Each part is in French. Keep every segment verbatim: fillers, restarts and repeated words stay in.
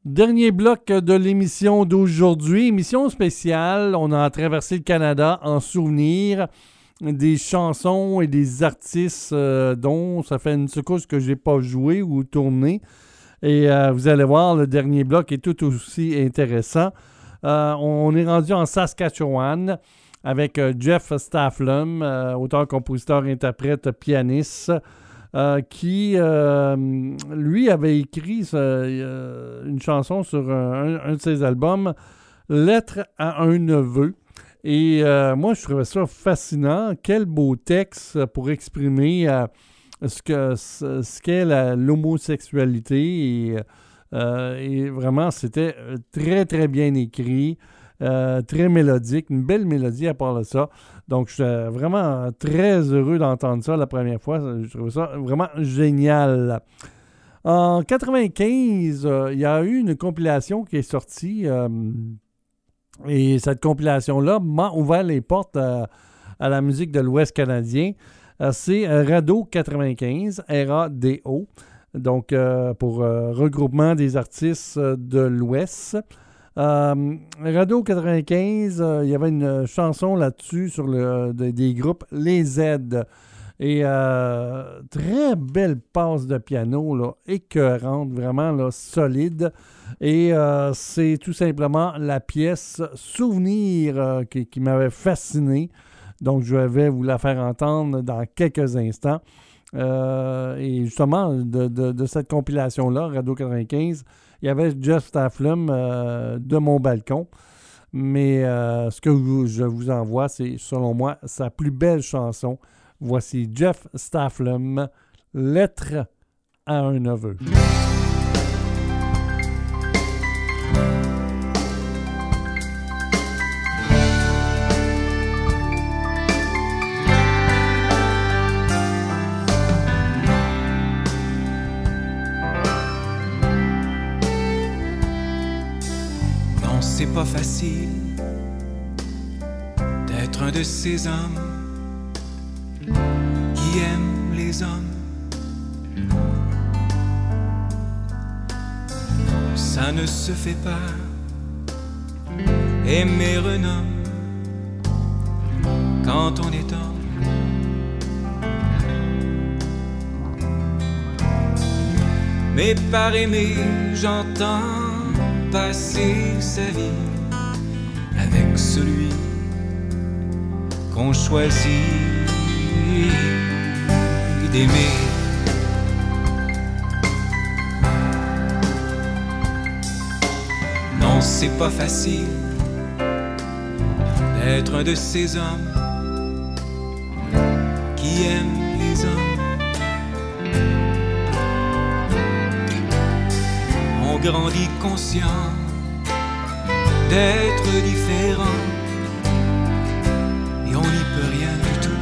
Dernier bloc de l'émission d'aujourd'hui, émission spéciale. On a traversé le Canada en souvenir des chansons et des artistes euh, dont ça fait une secousse que je n'ai pas joué ou tourné. Et euh, vous allez voir, le dernier bloc est tout aussi intéressant. Euh, on est rendu en Saskatchewan avec euh, Jeff Stafflum, euh, auteur, compositeur, interprète, pianiste, euh, qui, euh, lui, avait écrit euh, une chanson sur un, un de ses albums, « Lettre à un neveu ». Et euh, moi, je trouvais ça fascinant. Quel beau texte pour exprimer euh, ce, que, ce, ce qu'est la, l'homosexualité. Et, euh, et vraiment, c'était très, très bien écrit, euh, très mélodique, une belle mélodie à part de ça. Donc, je suis vraiment très heureux d'entendre ça la première fois. Je trouvais ça vraiment génial. En quatre-vingt-quinze, euh, il y a eu une compilation qui est sortie... Euh, Et cette compilation-là m'a ouvert les portes à, à la musique de l'Ouest canadien. Euh, c'est Rado quatre-vingt-quinze, R A D O, donc euh, pour euh, regroupement des artistes de l'Ouest. Euh, Rado quatre-vingt-quinze, euh, il y avait une chanson là-dessus sur le, de, des groupes Les Z. Et euh, très belle passe de piano, là, écœurante, vraiment là, solide. Et euh, c'est tout simplement la pièce Souvenir euh, qui, qui m'avait fasciné. Donc, je vais vous la faire entendre dans quelques instants. Euh, et justement, de, de, de cette compilation-là, Radio quatre-vingt-quinze, il y avait Jeff Stafflum euh, de mon balcon. Mais euh, ce que vous, je vous envoie, c'est, selon moi, sa plus belle chanson. Voici Jeff Stafflum, « Lettre à un neveu ». Non, c'est pas facile d'être un de ces hommes qui aime les hommes. Ça ne se fait pas, aimer un homme quand on est homme. Mais par aimer, j'entends passer sa vie avec celui qu'on choisit d'aimer. Non, c'est pas facile d'être un de ces hommes qui aiment les hommes. On grandit conscient d'être différent et on n'y peut rien du tout.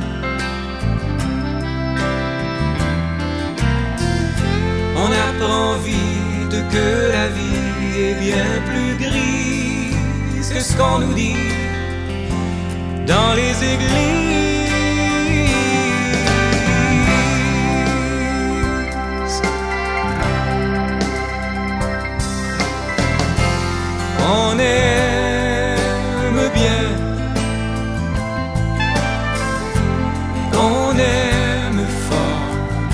On apprend vite que la vie est bien plus grise que ce qu'on nous dit dans les églises. On aime bien, on aime fort.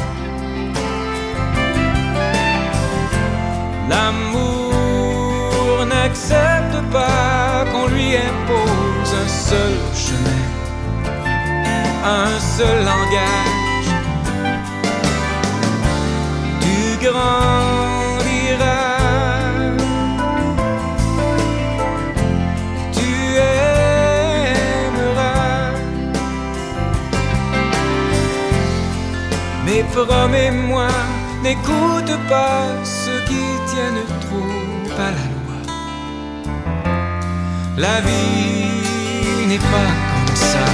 L'amour n'accepte pas qu'on lui impose un seul chemin, un seul langage. Tu grandiras, mais promets-moi, n'écoute pas ceux qui tiennent trop à la loi. La vie n'est pas comme ça.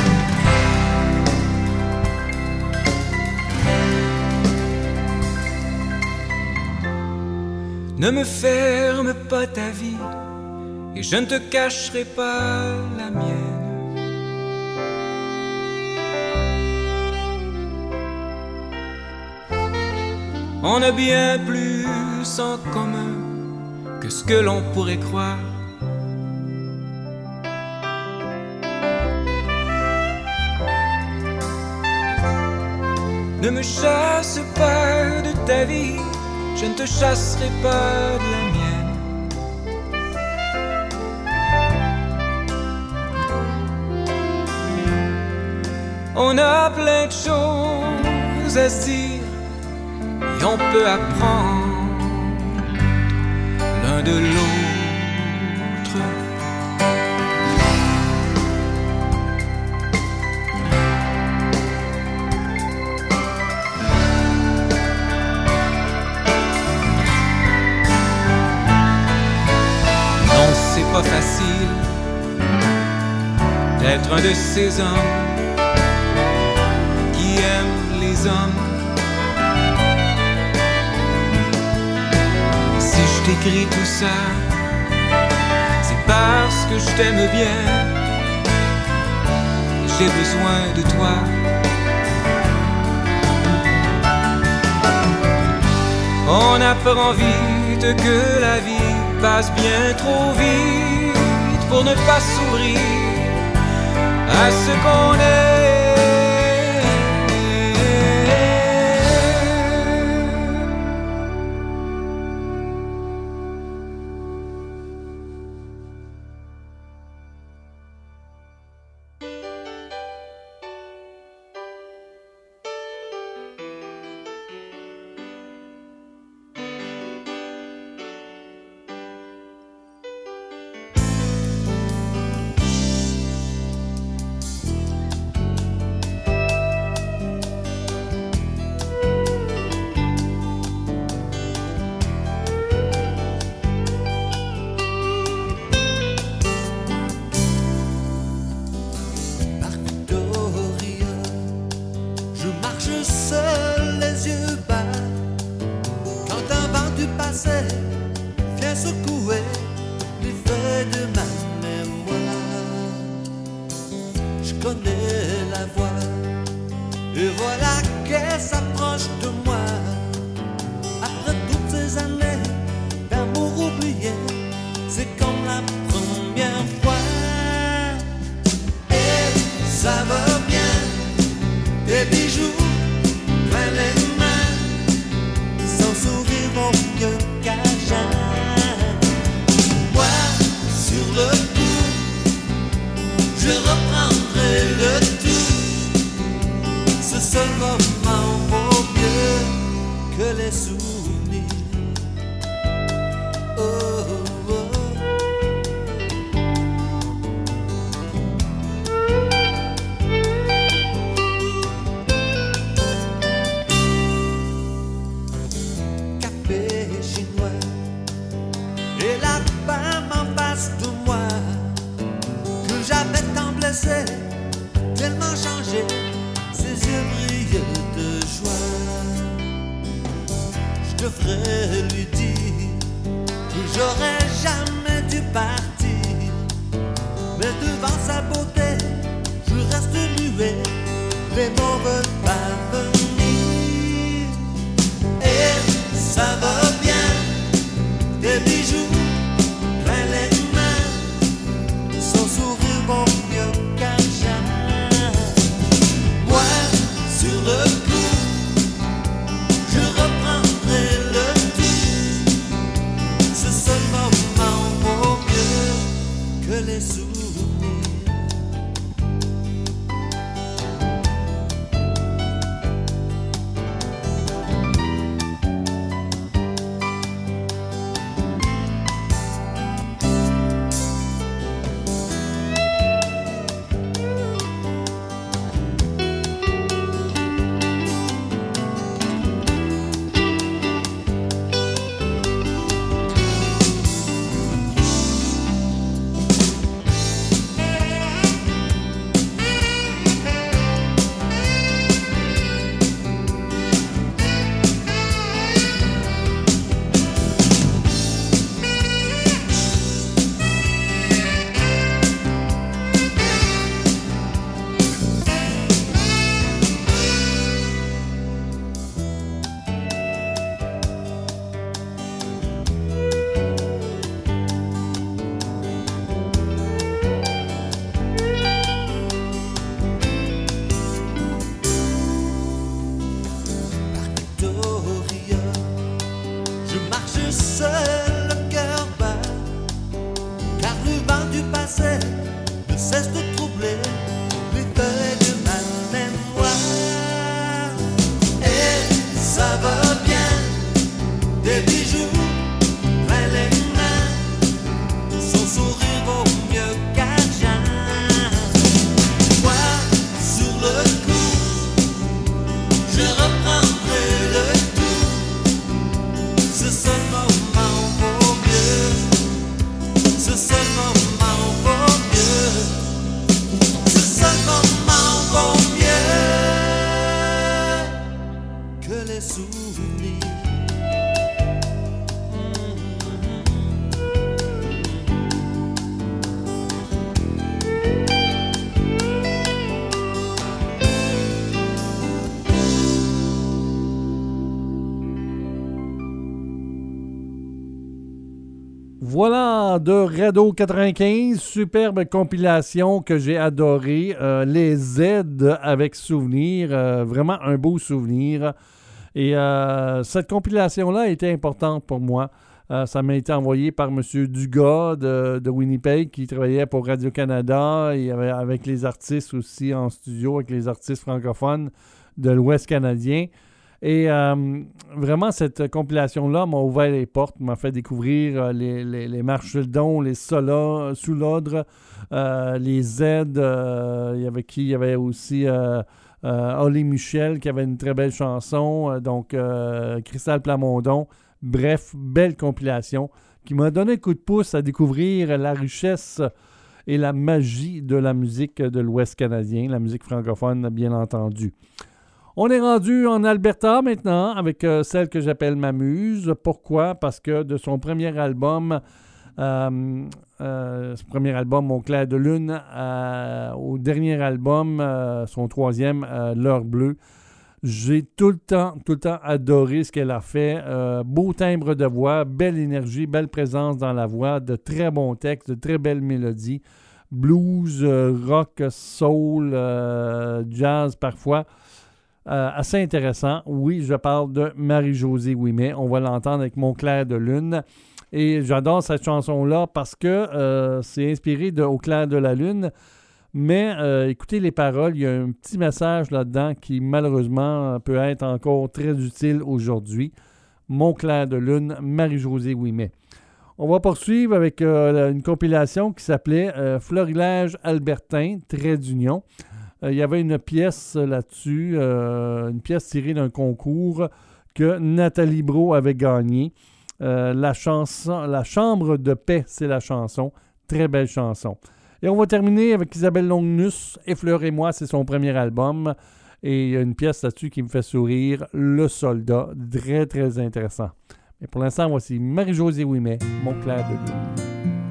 Ne me ferme pas ta vie et je ne te cacherai pas la mienne. On a bien plus en commun que ce que l'on pourrait croire. Ne me chasse pas de ta vie, je ne te chasserai pas de la mienne. On a plein de choses à se dire et on peut apprendre l'un de l'autre. Non, c'est pas facile d'être un de ces hommes qui aiment les hommes. Si je t'écris tout ça, c'est parce que je t'aime bien. J'ai besoin de toi. On apprend vite que la vie passe bien trop vite pour ne pas s'ouvrir à ce qu'on est. souvenir. Voilà, de Rado quatre-vingt-quinze, superbe compilation que j'ai adorée. Euh, les Z avec souvenir, euh, vraiment un beau souvenir. Et euh, cette compilation-là était importante pour moi. Euh, ça m'a été envoyé par M. Dugas de, de Winnipeg, qui travaillait pour Radio-Canada et avait, avec les artistes aussi en studio, avec les artistes francophones de l'Ouest canadien. Et euh, vraiment, cette compilation-là m'a ouvert les portes, m'a fait découvrir euh, les, les, les Marcheldon, les Sola, Soulodre, euh, les Z. Euh, il y avait qui? Il y avait aussi euh, euh, Olly Michel qui avait une très belle chanson. Euh, donc, euh, Cristal Plamondon. Bref, belle compilation qui m'a donné un coup de pouce à découvrir la richesse et la magie de la musique de l'Ouest canadien, la musique francophone, bien entendu. On est rendu en Alberta maintenant avec euh, celle que j'appelle M'amuse. Pourquoi? Parce que de son premier album, euh, euh, son premier album Au clair de lune, euh, au dernier album, euh, son troisième, euh, L'heure bleue, j'ai tout le temps, tout le temps adoré ce qu'elle a fait. Euh, beau timbre de voix, belle énergie, belle présence dans la voix, de très bons textes, de très belles mélodies. Blues, euh, rock, soul, euh, jazz parfois. Euh, assez intéressant. Oui, je parle de Marie-Josée Ouimet. On va l'entendre avec Mon clair de lune. Et j'adore cette chanson-là parce que euh, c'est inspiré de Au clair de la lune. Mais euh, écoutez les paroles, il y a un petit message là-dedans qui malheureusement peut être encore très utile aujourd'hui. Mon clair de lune, Marie-Josée Ouimet. On va poursuivre avec euh, une compilation qui s'appelait euh, Florilège albertain, trait d'union. Il y avait une pièce là-dessus, euh, une pièce tirée d'un concours que Nathalie Brault avait gagné. Euh, la chanson, La Chambre de paix, c'est la chanson. Très belle chanson. Et on va terminer avec Isabelle Longnus, Effleurez-moi, c'est son premier album. Et il y a une pièce là-dessus qui me fait sourire, Le Soldat. Très, très intéressant. Mais pour l'instant, voici Marie-Josée Ouimet, Mon clair de lune.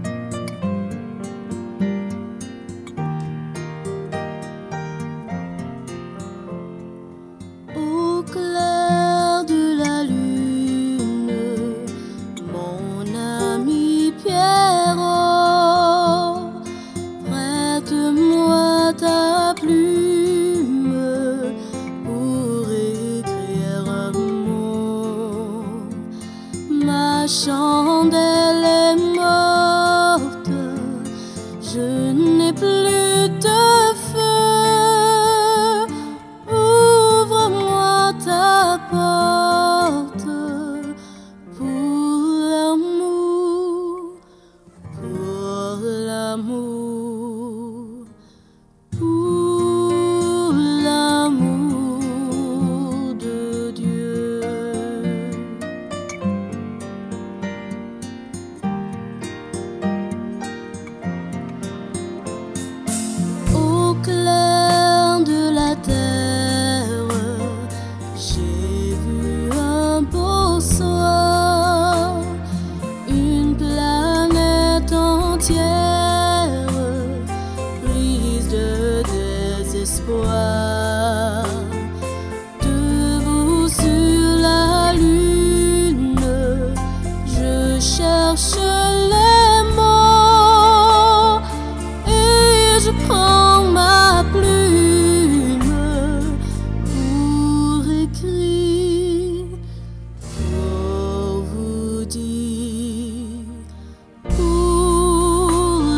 Chandelle est morte, je n'ai plus de feu. Ouvre-moi ta porte pour l'amour, pour l'amour, pour l'amour de Dieu. Debout sur la lune, je cherche les mots et je prends ma plume pour écrire, pour vous dire, pour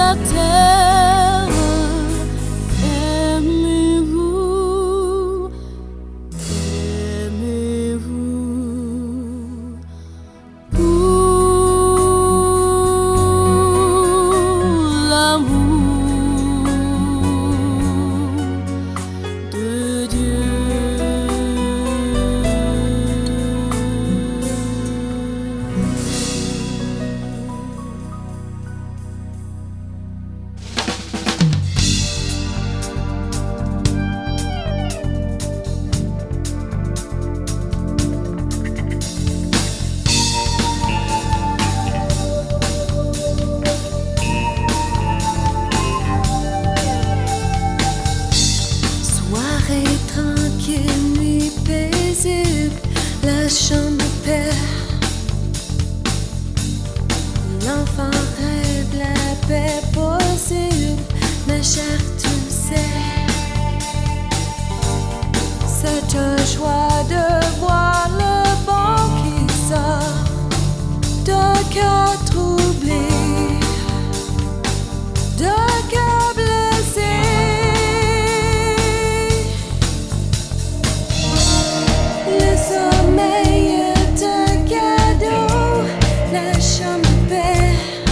la terre. Aimez-vous, aimez-vous pour l'amour de Dieu. Soirée tranquille, nuit paisible, la chambre de paix. L'enfant rêve la paix possible, ma chère, tu le sais. C'est un choix de voir le bon qui sort d'un cœur troublé, d'un cœur blessé. Le sommeil est un cadeau, la chambre de paix.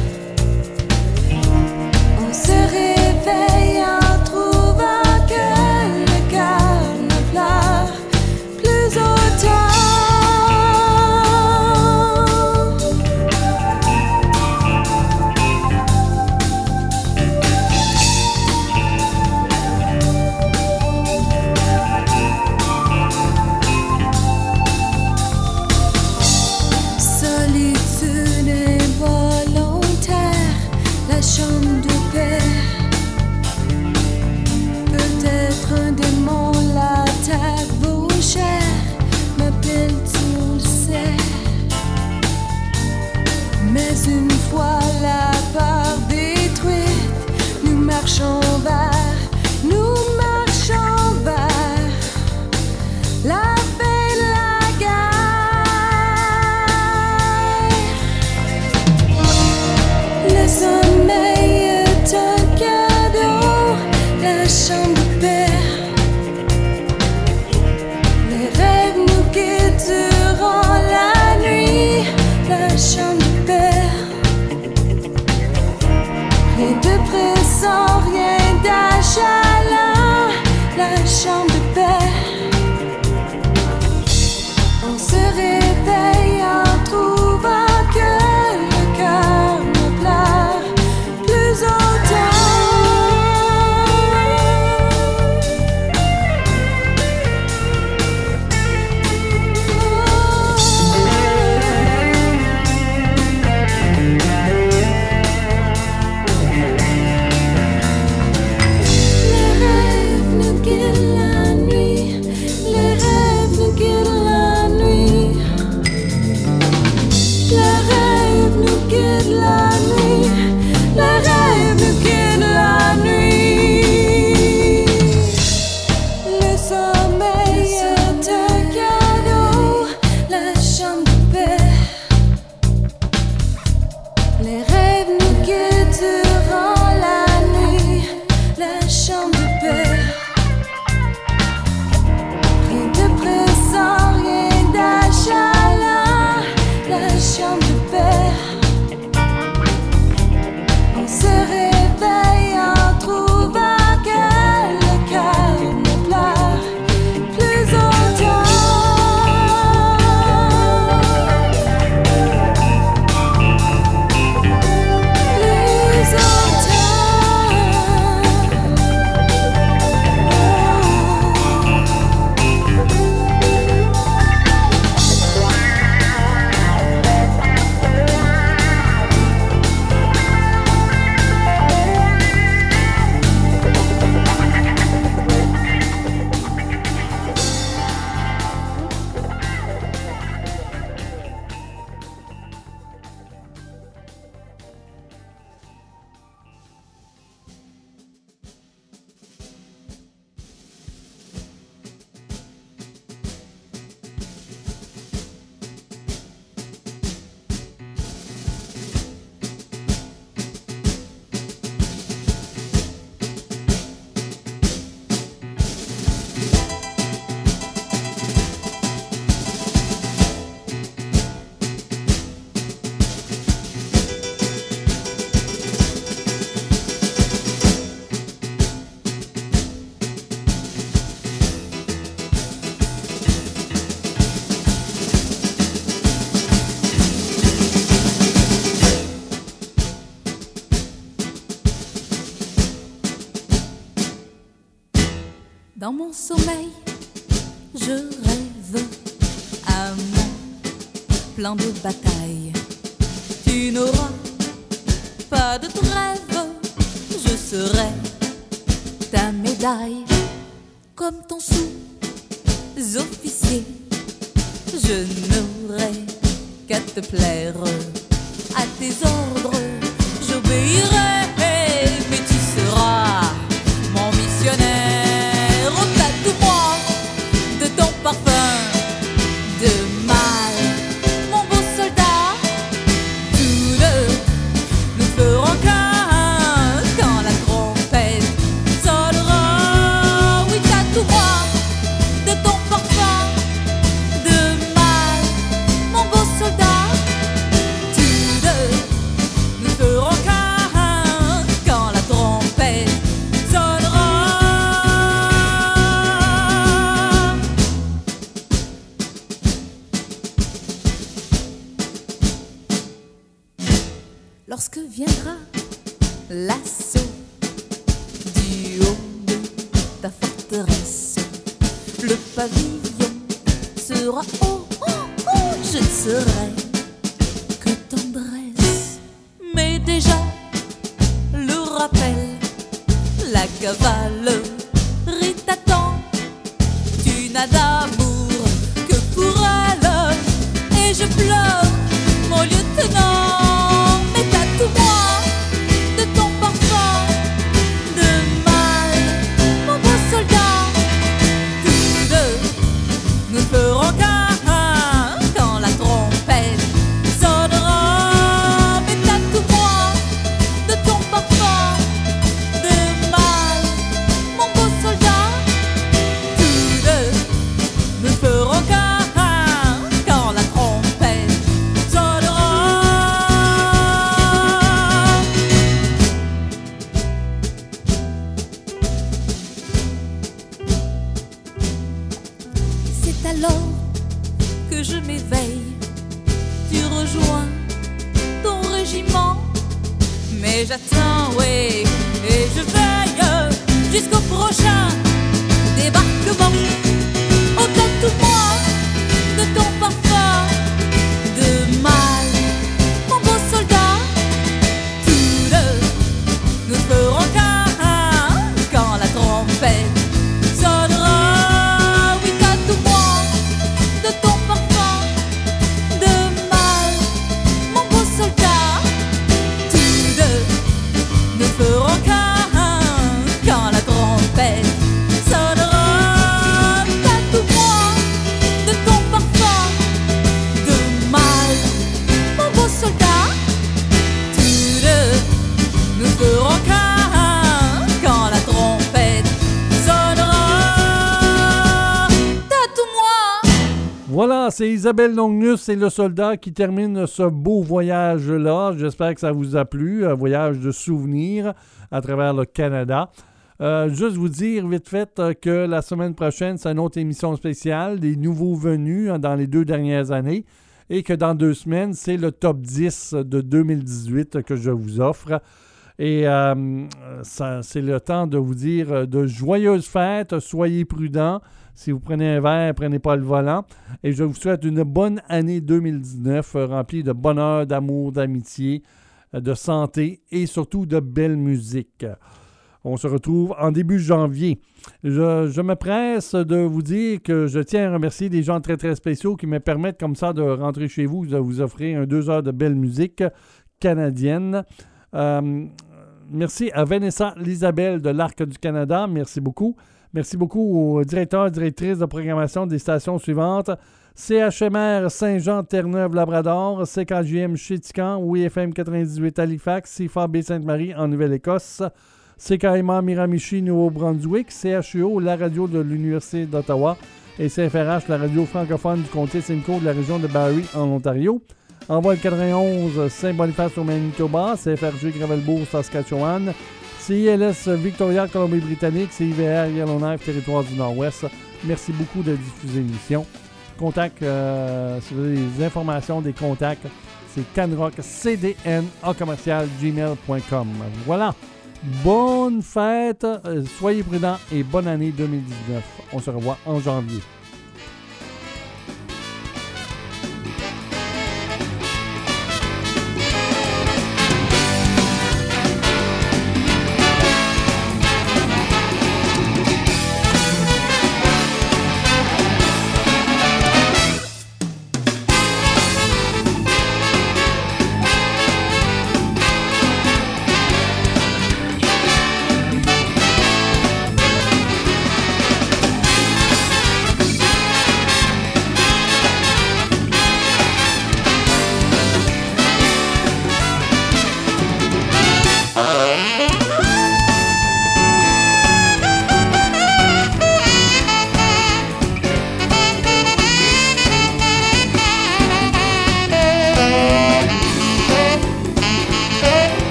On se réveille en trouvant que le cœur ne pleure plus autant. Solitude involontaire, la chambre de paix. Peut-être un démon, la terre vaut cher, ma belle, tu le sais. Mais une fois la peur détruite, nous marchons vers, nous marchons vers la paix, la guerre. Le sommeil est un cadeau, la chambre de paix. Les rêves nous guident durant la nuit, la chambre de paix. Rien de pressant, rien d'achalant, la chambre de paix. On se réveille en trouvant que le cœur ne pleure plus autant. La Dans mon sommeil, je rêve à mon plan de bataille. Tu n'auras pas de trêve, je serai ta médaille. Comme ton sous-officier, je n'aurai qu'à te plaire. À tes ordres, j'obéirai, mais tu seras mon missionnaire. Oh, tatoue-moi de ton parfum de mal, mon beau soldat. Tous deux, nous ferons qu'un quand la trompette sonnera. Oui, tatoue-moi de ton parfum de mal, mon beau soldat. Tous deux, nous ferons qu'un quand la trompette sonnera. Lorsque viendra l'assaut du haut de ta forteresse, le pavillon sera haut, oh, oh, je ne serai que tendresse. Mais déjà, le rappel, la cavalerie t'attend. Tu n'as d'amour que pour elle, et je pleure, mon lieutenant. Mais tatoue-moi de ton parfum de mal, mon beau soldat. Tous deux, nous ferons qu'un quand la trompette sonnera. Mais tatoue-moi de ton parfum de mal, mon beau soldat. Tous deux, nous ferons qu'un quand la trompette sonnera. C'est alors que je m'éveille. Tu rejoins ton régiment, mais j'attends, oui, et je veille jusqu'au prochain débarquement. Oh, tatoue-moi de ton parfum de mal, mon beau soldat. Tous deux, nous ferons qu'un quand la trompette sonnera. Oui, tatoue-moi de ton parfum de mal, mon beau soldat. Tous deux, nous ferons qu'un quand la trompette sonnera. Tatoue-moi de ton parfum de mal, mon beau soldat. Tous deux, nous ferons qu'un quand la trompette sonnera. Tatoue-moi. Voilà, c'est Isabelle Longnus et le soldat qui termine ce beau voyage-là. J'espère que ça vous a plu, un voyage de souvenirs à travers le Canada. Euh, juste vous dire vite fait euh, que la semaine prochaine, c'est une autre émission spéciale, des nouveaux venus hein, dans les deux dernières années, et que dans deux semaines, c'est le top dix de deux mille dix-huit que je vous offre. Et euh, ça, c'est le temps de vous dire euh, de joyeuses fêtes, soyez prudents. Si vous prenez un verre, prenez pas le volant. Et je vous souhaite une bonne année deux mille dix-neuf, euh, remplie de bonheur, d'amour, d'amitié, euh, de santé et surtout de belle musique. On se retrouve en début janvier. Je, je me presse de vous dire que je tiens à remercier des gens très très spéciaux qui me permettent comme ça de rentrer chez vous, de vous offrir un deux heures de belle musique canadienne. Euh, merci à Vanessa Lisabelle de l'Arc du Canada. Merci beaucoup. Merci beaucoup aux directeurs et directrices de programmation des stations suivantes. C H M R Saint-Jean-Terre-Neuve-Labrador, C K J M Chétican, O I F M quatre-vingt-dix-huit Halifax, C F A Baie-Sainte-Marie en Nouvelle-Écosse, C K M A Miramichi, Nouveau-Brunswick, C H U O, la radio de l'Université d'Ottawa et C F R H, la radio francophone du comté Simcoe de la région de Barrie en Ontario. Envol quatre-vingt-onze, Saint-Boniface au Manitoba, C F R G Gravelbourg, Saskatchewan, C I L S Victoria, Colombie-Britannique, C I V R Yellowknife, Territoire du Nord-Ouest. Merci beaucoup de diffuser l'émission. Contact, euh, si vous avez des informations, des contacts, c'est canrock c d n a commercial gmail point com. Voilà. bonne fête, euh, soyez prudents et bonne année deux mille dix-neuf. On se revoit en janvier.